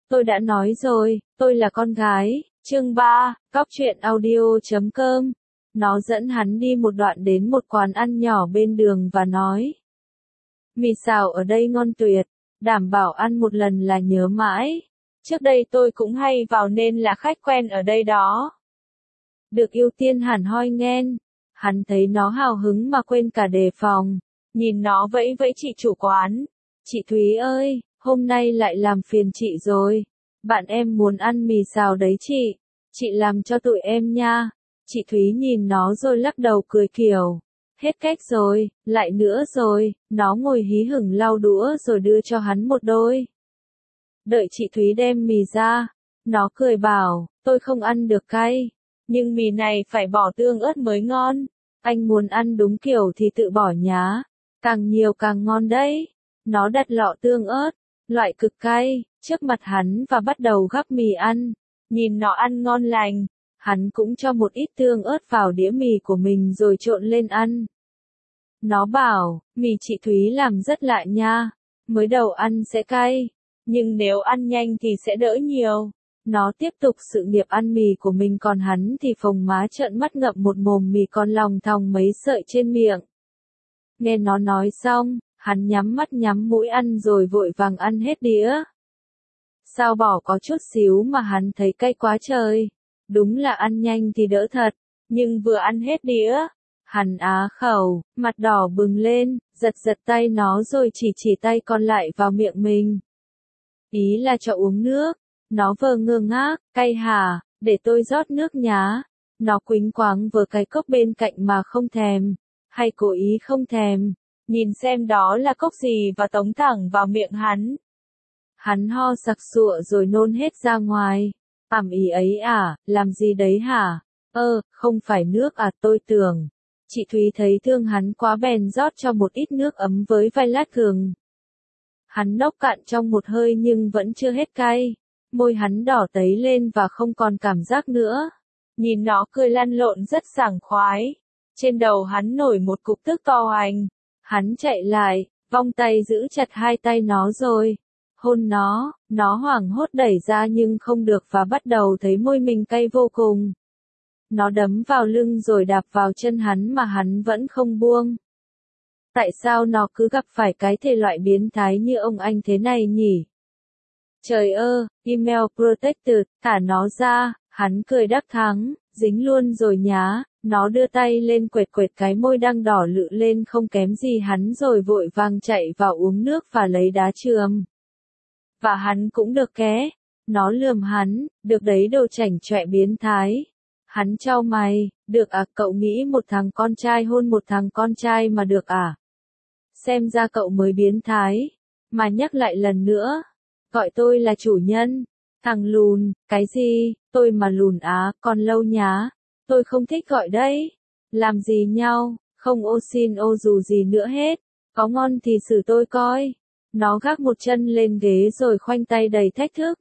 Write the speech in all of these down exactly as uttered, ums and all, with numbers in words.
Tôi đã nói rồi, tôi là con gái. Chương ba, cóc truyện audio chấm com. Nó dẫn hắn đi một đoạn đến một quán ăn nhỏ bên đường và nói. Mì xào ở đây ngon tuyệt, đảm bảo ăn một lần là nhớ mãi. Trước đây tôi cũng hay vào nên là khách quen ở đây đó. Được ưu tiên hẳn hoi nghen. Hắn thấy nó hào hứng mà quên cả đề phòng. Nhìn nó vẫy vẫy chị chủ quán. Chị Thúy ơi, hôm nay lại làm phiền chị rồi. Bạn em muốn ăn mì xào đấy chị. Chị làm cho tụi em nha. Chị Thúy nhìn nó rồi lắc đầu cười kiểu. Hết cách rồi, lại nữa rồi. Nó ngồi hí hửng lau đũa rồi đưa cho hắn một đôi. Đợi chị Thúy đem mì ra. Nó cười bảo, tôi không ăn được cay. Nhưng mì này phải bỏ tương ớt mới ngon. Anh muốn ăn đúng kiểu thì tự bỏ nhá. Càng nhiều càng ngon đấy. Nó đặt lọ tương ớt, loại cực cay, trước mặt hắn và bắt đầu gắp mì ăn. Nhìn nó ăn ngon lành, hắn cũng cho một ít tương ớt vào đĩa mì của mình rồi trộn lên ăn. Nó bảo, mì chị Thúy làm rất lạ nha. Mới đầu ăn sẽ cay, nhưng nếu ăn nhanh thì sẽ đỡ nhiều. Nó tiếp tục sự nghiệp ăn mì của mình còn hắn thì phồng má trợn mắt ngậm một mồm mì còn lòng thòng mấy sợi trên miệng. Nghe nó nói xong, hắn nhắm mắt nhắm mũi ăn rồi vội vàng ăn hết đĩa. Sao bỏ có chút xíu mà hắn thấy cay quá trời. Đúng là ăn nhanh thì đỡ thật, nhưng vừa ăn hết đĩa. Hắn á khẩu, mặt đỏ bừng lên, giật giật tay nó rồi chỉ chỉ tay còn lại vào miệng mình. Ý là cho uống nước. Nó vờ ngơ ngác, cay hả, để tôi rót nước nhá. Nó quýnh quáng vờ cái cốc bên cạnh mà không thèm, hay cố ý không thèm. Nhìn xem đó là cốc gì và tống thẳng vào miệng hắn. Hắn ho sặc sụa rồi nôn hết ra ngoài. Ảm ý ấy à, làm gì đấy hả? Ơ, không phải nước à tôi tưởng. Chị Thúy thấy thương hắn quá bèn rót cho một ít nước ấm với vài lát gừng. Hắn nốc cạn trong một hơi nhưng vẫn chưa hết cay. Môi hắn đỏ tấy lên và không còn cảm giác nữa. Nhìn nó cười lăn lộn rất sảng khoái. Trên đầu hắn nổi một cục tức to hoành. Hắn chạy lại, vòng tay giữ chặt hai tay nó rồi. Hôn nó, nó hoảng hốt đẩy ra nhưng không được và bắt đầu thấy môi mình cay vô cùng. Nó đấm vào lưng rồi đạp vào chân hắn mà hắn vẫn không buông. Tại sao nó cứ gặp phải cái thể loại biến thái như ông anh thế này nhỉ? Trời ơ, email protected, thả nó ra, hắn cười đắc thắng, dính luôn rồi nhá. Nó đưa tay lên quệt quệt cái môi đang đỏ lự lên không kém gì hắn rồi vội vàng chạy vào uống nước và lấy đá chườm. Và hắn cũng được ké. Nó lườm hắn, được đấy đồ chảnh chọe biến thái. Hắn chau mày, được à, cậu nghĩ một thằng con trai hôn một thằng con trai mà được à? Xem ra cậu mới biến thái. Mà nhắc lại lần nữa. Gọi tôi là chủ nhân. Thằng lùn, cái gì, tôi mà lùn á, còn lâu nhá. Tôi không thích gọi đấy. Làm gì nhau, không ô xin ô dù gì nữa hết. Có ngon thì xử tôi coi. Nó gác một chân lên ghế rồi khoanh tay đầy thách thức.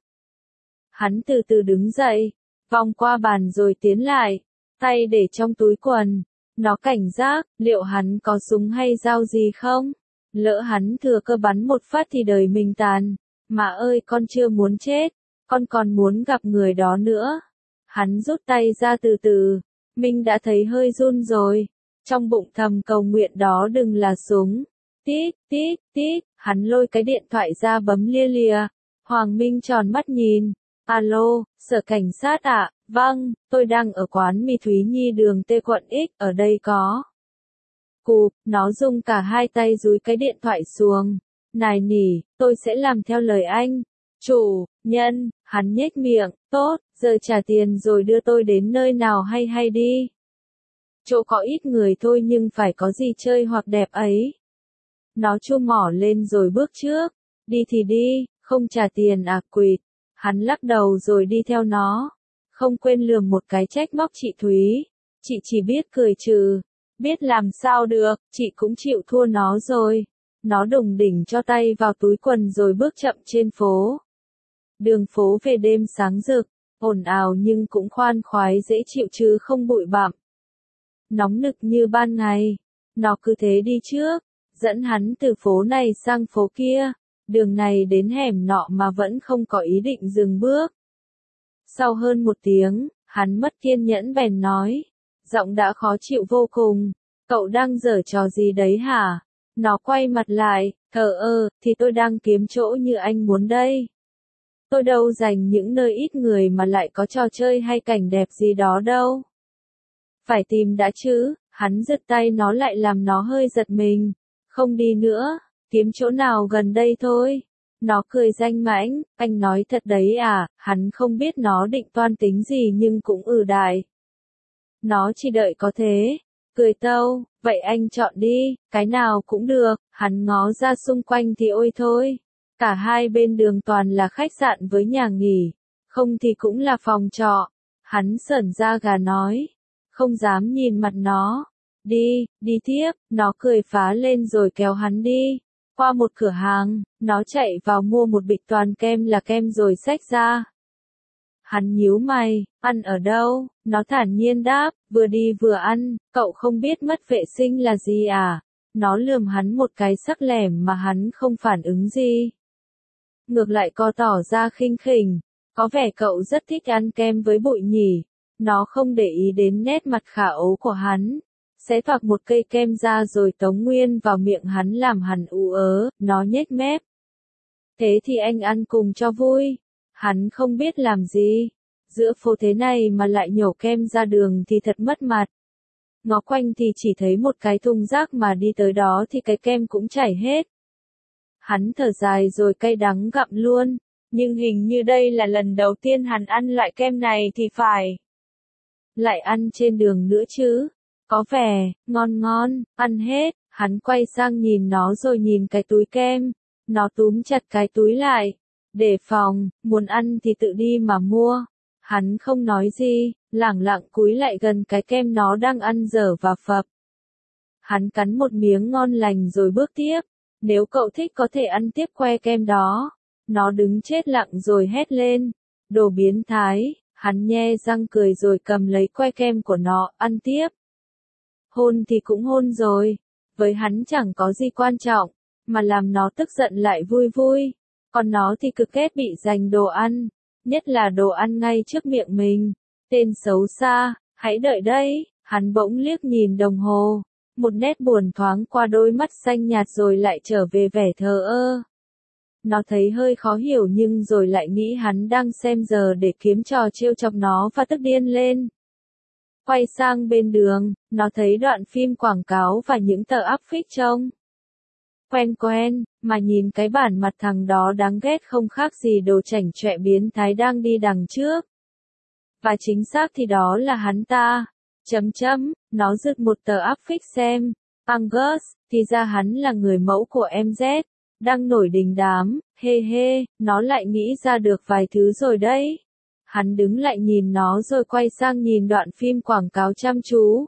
Hắn từ từ đứng dậy, vòng qua bàn rồi tiến lại, tay để trong túi quần. Nó cảnh giác, liệu hắn có súng hay dao gì không? Lỡ hắn thừa cơ bắn một phát thì đời mình tàn. Mà ơi con chưa muốn chết, con còn muốn gặp người đó nữa. Hắn rút tay ra từ từ, mình đã thấy hơi run rồi. Trong bụng thầm cầu nguyện đó đừng là súng. Tít, tít, tít, hắn lôi cái điện thoại ra bấm lia lìa. Hoàng Minh tròn mắt nhìn. Alo, sở cảnh sát ạ, à? Vâng, tôi đang ở quán mì Thúy Nhi đường T quận X, ở đây có. Cụp, nó dùng cả hai tay dúi cái điện thoại xuống. Này nỉ, tôi sẽ làm theo lời anh. Chủ, nhân, hắn nhếch miệng, tốt, giờ trả tiền rồi đưa tôi đến nơi nào hay hay đi. Chỗ có ít người thôi nhưng phải có gì chơi hoặc đẹp ấy. Nó chu mỏ lên rồi bước trước. Đi thì đi, không trả tiền à quỵt. Hắn lắc đầu rồi đi theo nó. Không quên lườm một cái trách móc chị Thúy. Chị chỉ biết cười trừ. Biết làm sao được, chị cũng chịu thua nó rồi. Nó đùng đỉnh cho tay vào túi quần rồi bước chậm trên phố. Đường phố về đêm sáng rực, ồn ào nhưng cũng khoan khoái dễ chịu chứ không bụi bặm. Nóng nực như ban ngày. Nó cứ thế đi trước, dẫn hắn từ phố này sang phố kia. đường này đến hẻm nọ mà vẫn không có ý định dừng bước. Sau hơn một tiếng, hắn mất kiên nhẫn bèn nói, giọng đã khó chịu vô cùng, cậu đang giở trò gì đấy hả? Nó quay mặt lại, thờ ơ, thì tôi đang kiếm chỗ như anh muốn đây. Tôi đâu dành những nơi ít người mà lại có trò chơi hay cảnh đẹp gì đó đâu. Phải tìm đã chứ, hắn giật tay nó lại làm nó hơi giật mình. Không đi nữa, kiếm chỗ nào gần đây thôi. Nó cười danh mãnh, anh nói thật đấy à, hắn không biết nó định toan tính gì nhưng cũng ừ đại. Nó chỉ đợi có thế. Cười tâu, vậy anh chọn đi, cái nào cũng được, hắn ngó ra xung quanh thì ôi thôi. Cả hai bên đường toàn là khách sạn với nhà nghỉ, không thì cũng là phòng trọ. Hắn sởn da gà nói, không dám nhìn mặt nó. Đi, đi tiếp, nó cười phá lên rồi kéo hắn đi. Qua một cửa hàng, nó chạy vào mua một bịch toàn kem là kem rồi xách ra. Hắn nhíu mày, ăn ở đâu? Nó thản nhiên đáp, vừa đi vừa ăn, cậu không biết mất vệ sinh là gì à? Nó lườm hắn một cái sắc lẻm mà hắn không phản ứng gì. Ngược lại co tỏ ra khinh khỉnh, có vẻ cậu rất thích ăn kem với bụi nhỉ. Nó không để ý đến nét mặt khả ố của hắn. Xé toạc một cây kem ra rồi tống nguyên vào miệng hắn làm hắn ú ớ, nó nhếch mép. Thế thì anh ăn cùng cho vui. Hắn không biết làm gì. Giữa phố thế này mà lại nhổ kem ra đường thì thật mất mặt. Ngó quanh thì chỉ thấy một cái thùng rác mà đi tới đó thì cái kem cũng chảy hết. Hắn thở dài rồi cay đắng gặm luôn. Nhưng hình như đây là lần đầu tiên hắn ăn loại kem này thì phải. Lại ăn trên đường nữa chứ. Có vẻ, ngon ngon, ăn hết. Hắn quay sang nhìn nó rồi nhìn cái túi kem. Nó túm chặt cái túi lại. Đề phòng, muốn ăn thì tự đi mà mua. Hắn không nói gì, lẳng lặng cúi lại gần cái kem nó đang ăn dở và phập. Hắn cắn một miếng ngon lành rồi bước tiếp. Nếu cậu thích có thể ăn tiếp que kem đó. Nó đứng chết lặng rồi hét lên. Đồ biến thái, hắn nhe răng cười rồi cầm lấy que kem của nó, ăn tiếp. Hôn thì cũng hôn rồi. Với hắn chẳng có gì quan trọng, mà làm nó tức giận lại vui vui. Còn nó thì cực ghét bị giành đồ ăn, nhất là đồ ăn ngay trước miệng mình. Tên xấu xa, hãy đợi đấy, hắn bỗng liếc nhìn đồng hồ. Một nét buồn thoáng qua đôi mắt xanh nhạt rồi lại trở về vẻ thờ ơ. Nó thấy hơi khó hiểu nhưng rồi lại nghĩ hắn đang xem giờ để kiếm trò trêu chọc nó và tức điên lên. Quay sang bên đường, nó thấy đoạn phim quảng cáo và những tờ áp phích trông quen quen, mà nhìn cái bản mặt thằng đó đáng ghét không khác gì đồ chảnh chọe biến thái đang đi đằng trước. Và chính xác thì đó là hắn ta. Chấm chấm, nó giật một tờ áp phích xem. Angus, thì ra hắn là người mẫu của em Z. Đang nổi đình đám, hê hê, nó lại nghĩ ra được vài thứ rồi đấy. Hắn đứng lại nhìn nó rồi quay sang nhìn đoạn phim quảng cáo chăm chú.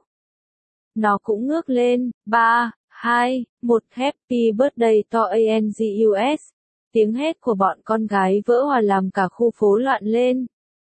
Nó cũng ngước lên, ba, hai, một, Happy Birthday to Angus. Tiếng hét của bọn con gái vỡ hòa làm cả khu phố loạn lên.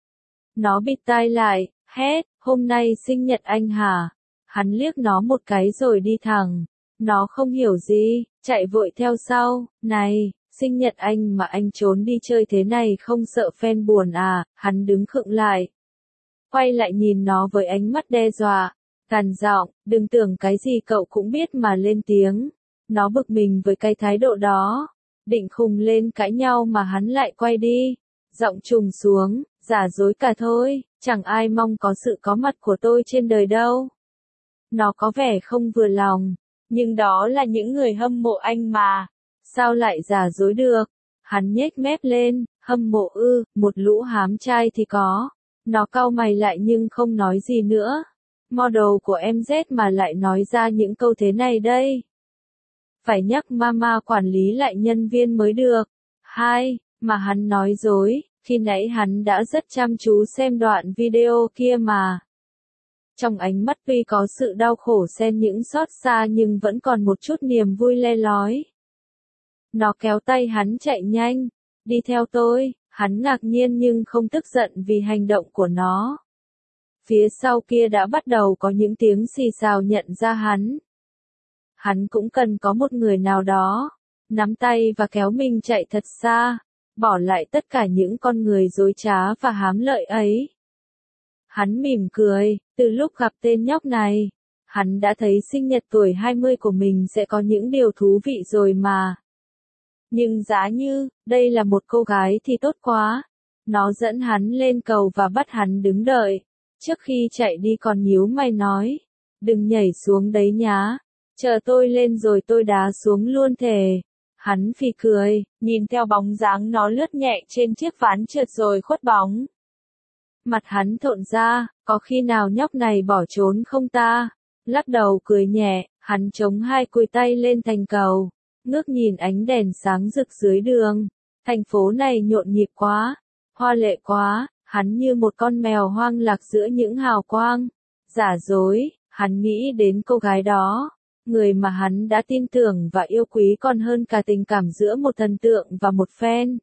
Nó bịt tai lại, hét, hôm nay sinh nhật anh hả? Hắn liếc nó một cái rồi đi thẳng. Nó không hiểu gì, chạy vội theo sau, này, sinh nhật anh mà anh trốn đi chơi thế này không sợ fan buồn à? Hắn đứng khựng lại. Quay lại nhìn nó với ánh mắt đe dọa. Gằn giọng, đừng tưởng cái gì cậu cũng biết mà lên tiếng. Nó bực mình với cái thái độ đó. Định khùng lên cãi nhau mà hắn lại quay đi. Giọng trùng xuống, giả dối cả thôi, chẳng ai mong có sự có mặt của tôi trên đời đâu. Nó có vẻ không vừa lòng, nhưng đó là những người hâm mộ anh mà. Sao lại giả dối được? Hắn nhếch mép lên, hâm mộ ư, một lũ hám trai thì có. Nó cau mày lại nhưng không nói gì nữa. Model của em Z mà lại nói ra những câu thế này đây. Phải nhắc mama quản lý lại nhân viên mới được. Hai, mà hắn nói dối, khi nãy hắn đã rất chăm chú xem đoạn video kia mà. Trong ánh mắt tuy có sự đau khổ xen những xót xa nhưng vẫn còn một chút niềm vui le lói. Nó kéo tay hắn chạy nhanh. Đi theo tôi, hắn ngạc nhiên nhưng không tức giận vì hành động của nó. Phía sau kia đã bắt đầu có những tiếng xì xào nhận ra hắn. Hắn cũng cần có một người nào đó. nắm tay và kéo mình chạy thật xa, bỏ lại tất cả những con người dối trá và hám lợi ấy. Hắn mỉm cười, từ lúc gặp tên nhóc này, hắn đã thấy sinh nhật tuổi hai mươi của mình sẽ có những điều thú vị rồi mà. Nhưng giá như, đây là một cô gái thì tốt quá. Nó dẫn hắn lên cầu và bắt hắn đứng đợi. Trước khi chạy đi còn nhíu mày nói, đừng nhảy xuống đấy nhá. Chờ tôi lên rồi tôi đá xuống luôn thề. Hắn phì cười, nhìn theo bóng dáng nó lướt nhẹ trên chiếc ván trượt rồi khuất bóng. Mặt hắn thộn ra, có khi nào nhóc này bỏ trốn không ta? Lắc đầu cười nhẹ, hắn chống hai cùi tay lên thành cầu, ngước nhìn ánh đèn sáng rực dưới đường. Thành phố này nhộn nhịp quá, hoa lệ quá, hắn như một con mèo hoang lạc giữa những hào quang. Giả dối, hắn nghĩ đến cô gái đó, người mà hắn đã tin tưởng và yêu quý còn hơn cả tình cảm giữa một thần tượng và một fan.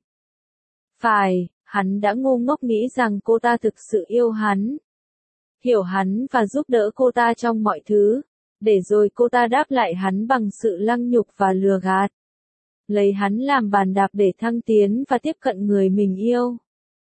Phải, hắn đã ngu ngốc nghĩ rằng cô ta thực sự yêu hắn, hiểu hắn và giúp đỡ cô ta trong mọi thứ, để rồi cô ta đáp lại hắn bằng sự lăng nhục và lừa gạt. Lấy hắn làm bàn đạp để thăng tiến và tiếp cận người mình yêu.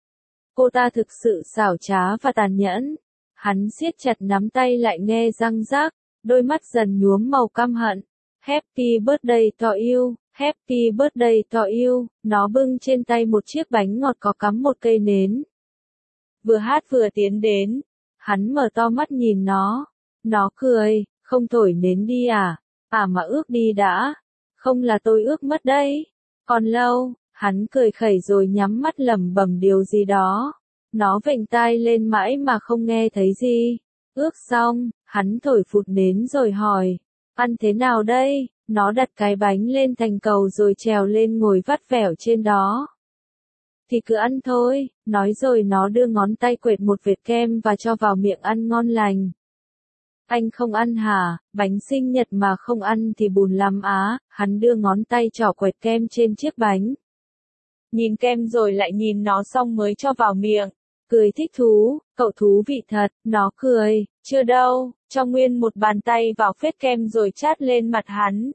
Cô ta thực sự xảo trá và tàn nhẫn. Hắn siết chặt nắm tay lại nghe răng rác, đôi mắt dần nhuốm màu căm hận. Happy birthday to you, happy birthday to you. Nó bưng trên tay một chiếc bánh ngọt có cắm một cây nến. Vừa hát vừa tiến đến. Hắn mở to mắt nhìn nó. Nó cười, không thổi nến đi à? À mà ước đi đã. Không là tôi ước mất đấy. Còn lâu, hắn cười khẩy rồi nhắm mắt lẩm bẩm điều gì đó. Nó vểnh tai lên mãi mà không nghe thấy gì. Ước xong, hắn thổi phụt nến rồi hỏi. Ăn thế nào đây? Nó đặt cái bánh lên thành cầu rồi trèo lên ngồi vắt vẻo trên đó. Thì cứ ăn thôi, nói rồi nó đưa ngón tay quệt một vệt kem và cho vào miệng ăn ngon lành. Anh không ăn hả? Bánh sinh nhật mà không ăn thì buồn lắm á. Hắn đưa ngón tay trỏ quệt kem trên chiếc bánh. Nhìn kem rồi lại nhìn nó xong mới cho vào miệng. Cười thích thú, cậu thú vị thật. Nó cười, chưa đâu, cho nguyên một bàn tay vào phết kem rồi chát lên mặt hắn.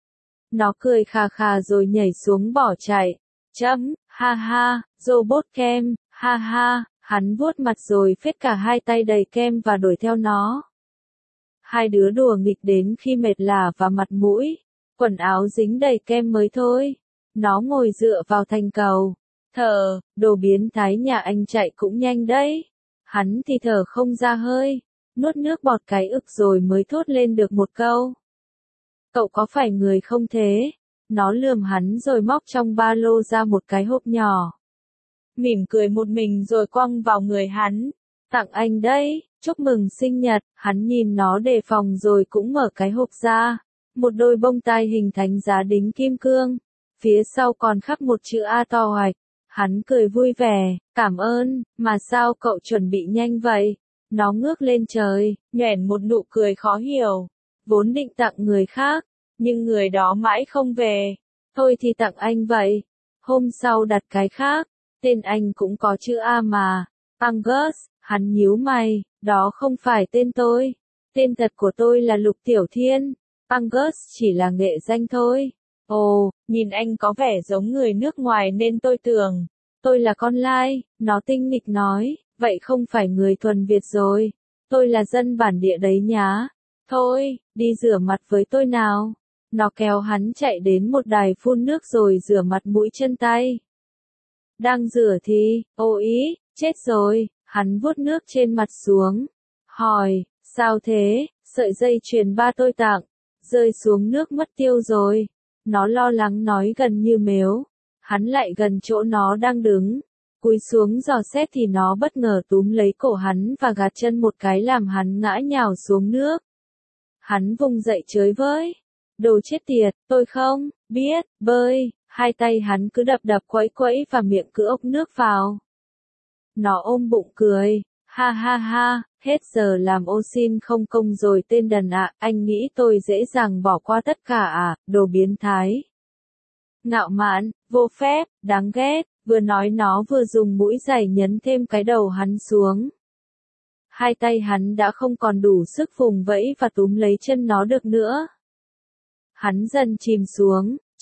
Nó cười khà khà rồi nhảy xuống bỏ chạy. Chấm, ha ha, robot kem, ha ha. Hắn vuốt mặt rồi phết cả hai tay đầy kem và đuổi theo nó. Hai đứa đùa nghịch đến khi mệt lả và mặt mũi, quần áo dính đầy kem mới thôi. Nó ngồi dựa vào thành cầu, thở, đồ biến thái nhà anh chạy cũng nhanh đấy. Hắn thì thở không ra hơi, nuốt nước bọt cái ực rồi mới thốt lên được một câu. Cậu có phải người không thế? Nó lườm hắn rồi móc trong ba lô ra một cái hộp nhỏ. Mỉm cười một mình rồi quăng vào người hắn. Tặng anh đấy, chúc mừng sinh nhật. Hắn nhìn nó đề phòng rồi cũng mở cái hộp ra. Một đôi bông tai hình thánh giá đính kim cương. Phía sau còn khắc một chữ A to hoạch. Hắn cười vui vẻ, cảm ơn, mà sao cậu chuẩn bị nhanh vậy? Nó ngước lên trời, nhoẻn một nụ cười khó hiểu. Vốn định tặng người khác, nhưng người đó mãi không về. Thôi thì tặng anh vậy. Hôm sau đặt cái khác, tên anh cũng có chữ A mà. Angus, hắn nhíu mày, đó không phải tên tôi. Tên thật của tôi là Lục Tiểu Thiên. Angus chỉ là nghệ danh thôi. Ồ, nhìn anh có vẻ giống người nước ngoài nên tôi tưởng. Tôi là con lai, nó tinh nghịch nói, vậy không phải người thuần Việt rồi. Tôi là dân bản địa đấy nhá. Thôi, đi rửa mặt với tôi nào. Nó kéo hắn chạy đến một đài phun nước rồi rửa mặt mũi chân tay. Đang rửa thì, ô ý, chết rồi, hắn vuốt nước trên mặt xuống. Hỏi, sao thế, sợi dây chuyền ba tôi tặng, rơi xuống nước mất tiêu rồi. Nó lo lắng nói gần như mếu. Hắn lại gần chỗ nó đang đứng. Cúi xuống dò xét thì nó bất ngờ túm lấy cổ hắn và gạt chân một cái làm hắn ngã nhào xuống nước. Hắn vùng dậy chới với. Đồ chết tiệt, tôi không biết bơi. Hai tay hắn cứ đập đập quẫy quẫy và miệng cứ ốc nước vào. Nó ôm bụng cười. Ha ha ha, hết giờ làm ô xin không công rồi tên đần ạ. Anh nghĩ tôi dễ dàng bỏ qua tất cả à, đồ biến thái. Ngạo mạn, vô phép, đáng ghét. Vừa nói nó vừa dùng mũi giày nhấn thêm cái đầu hắn xuống. Hai tay hắn đã không còn đủ sức vùng vẫy và túm lấy chân nó được nữa. Hắn dần chìm xuống,